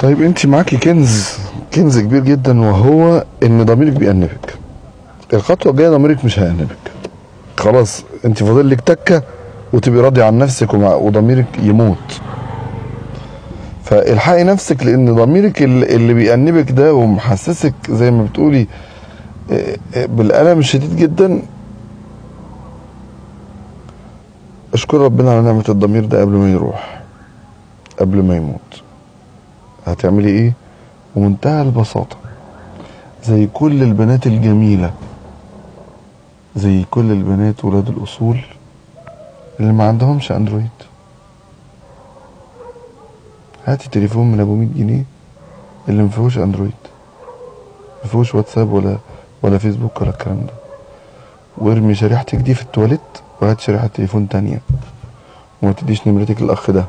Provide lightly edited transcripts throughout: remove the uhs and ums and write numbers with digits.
طيب انت معاكي كنز كبير جدا، وهو ان ضميرك بيأنبك. الخطوة الجاية ضميرك مش هيأنبك، خلاص انت فاضل لك تكة وتبقي راضية عن نفسك وضميرك يموت. فالحقي نفسك، لان ضميرك اللي بيأنبك ده ومحسسك زي ما بتقولي بالألم الشديد جدا. اشكر ربنا على نعمة الضمير ده قبل ما يروح، قبل ما يموت. هتعملي ايه؟ ومنتهى البساطة، زي كل البنات الجميلة، زي كل البنات ولاد الأصول اللي ما عندهمش اندرويد. هاتي تليفون من ابو 100 جنيه اللي ما فيهوش اندرويد، ما فيهوش واتساب ولا فيسبوك ولا الكلام ده، وارمي شريحتك دي في التواليت، وهات شريحة تليفون تانية، وما تديش نمرتك للاخ ده.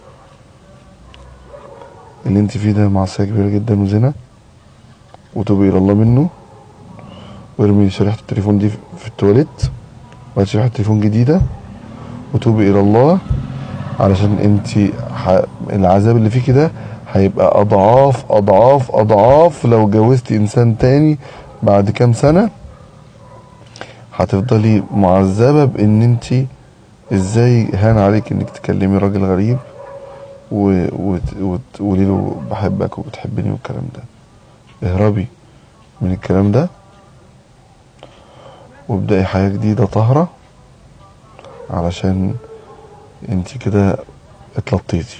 اللي انت فيه ده معصية كبيرة جدا وزنا، وتوبي الى الله منه. وارمي شريحة التليفون دي في التواليت، وهات شريحة تليفون جديدة، وتوبي الى الله. علشان انت العذاب اللي فيكي ده هيبقى اضعاف اضعاف اضعاف لو جوزتي انسان تاني بعد كام سنة. هتفضلي معذبة بان انت ازاي هان عليك انك تكلمي راجل غريب وتقولي له بحبك وبتحبني والكلام ده. اهربي من الكلام ده، وابدأي حياة جديدة طاهرة، علشان انت كده اتلطيتي.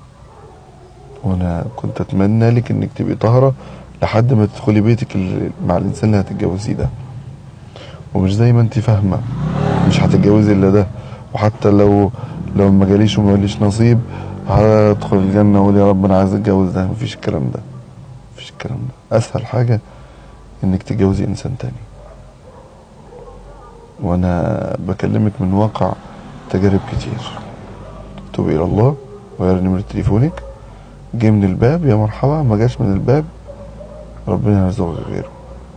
وانا كنت اتمنى لك انك تبقي طاهرة لحد ما تدخلي بيتك مع الانسان اللي هتتجوزيه ده. ومش زي ما انت فاهمة مش هتتجوزي الا ده، وحتى لو ما جاليش وما جاليش نصيب هدخل الجنة واقول يا رب انا عايز اتجوز ده. مفيش الكلام ده، مفيش الكلام ده. اسهل حاجة انك تتجوزي انسان تاني. وانا بكلمك من واقع تجارب كتير. توبي الى الله، وغير نمرة تليفونك. جه من الباب يا مرحبا، ما جاش من الباب ربنا يرزقك غيره.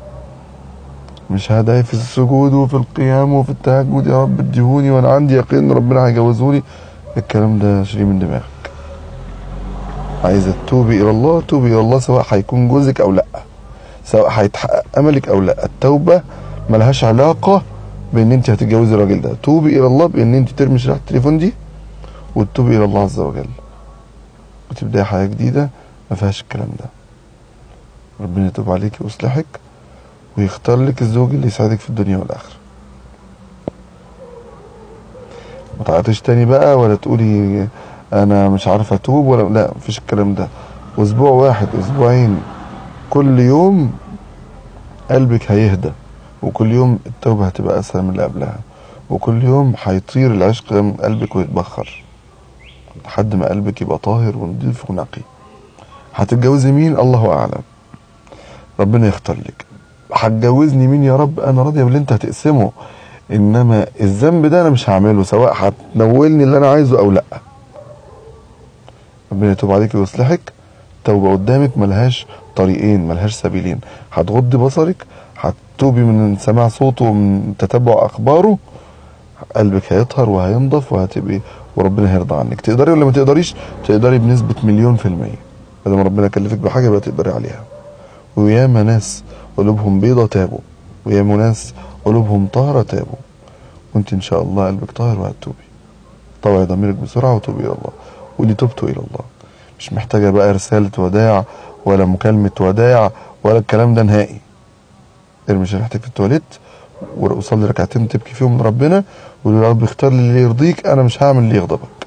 مش هدعي في السجود وفي القيام وفي التهجد يا رب اديهوني وانا عندي يقين ان ربنا هيجوزهولي. الكلام ده شيليه من دماغك. عايزة تتوبي الى الله، توبي الى الله، سواء هيكون جوزك او لا، سواء هيتحقق املك او لا. التوبة ملهاش علاقة بان انت هتتجوزي الراجل ده. توبي الى الله بان انت ترمي شريحة التليفون دي وتتوبي الى الله عز وجل، وتبدأي حياة جديدة ما فيهاش الكلام ده. ربنا يتوب عليك ويصلحك ويختار لك الزوج اللي يسعدك في الدنيا والآخرة. ما تعيطيش تاني بقى، ولا تقولي انا مش عارفه اتوب، ولا لا، مفيش الكلام ده. اسبوع واحد، اسبوعين، كل يوم قلبك هيهدى، وكل يوم التوبة هتبقى اسهل من اللي قبلها، وكل يوم هيطير العشق من قلبك ويتبخر لحد ما قلبك يبقى طاهر ونضيف ونقي. هتتجوزي مين الله اعلم، ربنا يختار لك. هتجوزني مين يا رب، انا راضيه باللي انت هتقسمه، انما الذنب ده انا مش هعمله، سواء هتنولني اللي انا عايزه او لا. ربنا يتوب عليك ويصلحك. توبه قدامك ملهاش طريقين، ملهاش سبيلين. هتغضي بصرك، هتتوبي من سماع صوته ومن تتبع اخباره، قلبك هيطهر وهينضف وهتبقي وربنا هيرضى عنك. تقدري ولا ما تقدريش؟ تقدري بنسبه 1,000,000%. لما ربنا كلفك بحاجه يبقى تقدري عليها. وياما ناس قلوبهم بيضة تابوا، وياما ناس قلوبهم طاهرة تابوا، وانت ان شاء الله قلبك طاهر وهتتوبي. طوعي ضميرك بسرعة وتوبي الى الله، ودي توبته الى الله. مش محتاجة بقى رسالة وداع ولا مكالمة وداع ولا الكلام ده نهائي. ارمي شريحتك في التواليت وصلي ركعتين تبكي فيهم من ربنا، وقول يا رب اختار لي اللي يرضيك، انا مش هعمل اللي يغضبك.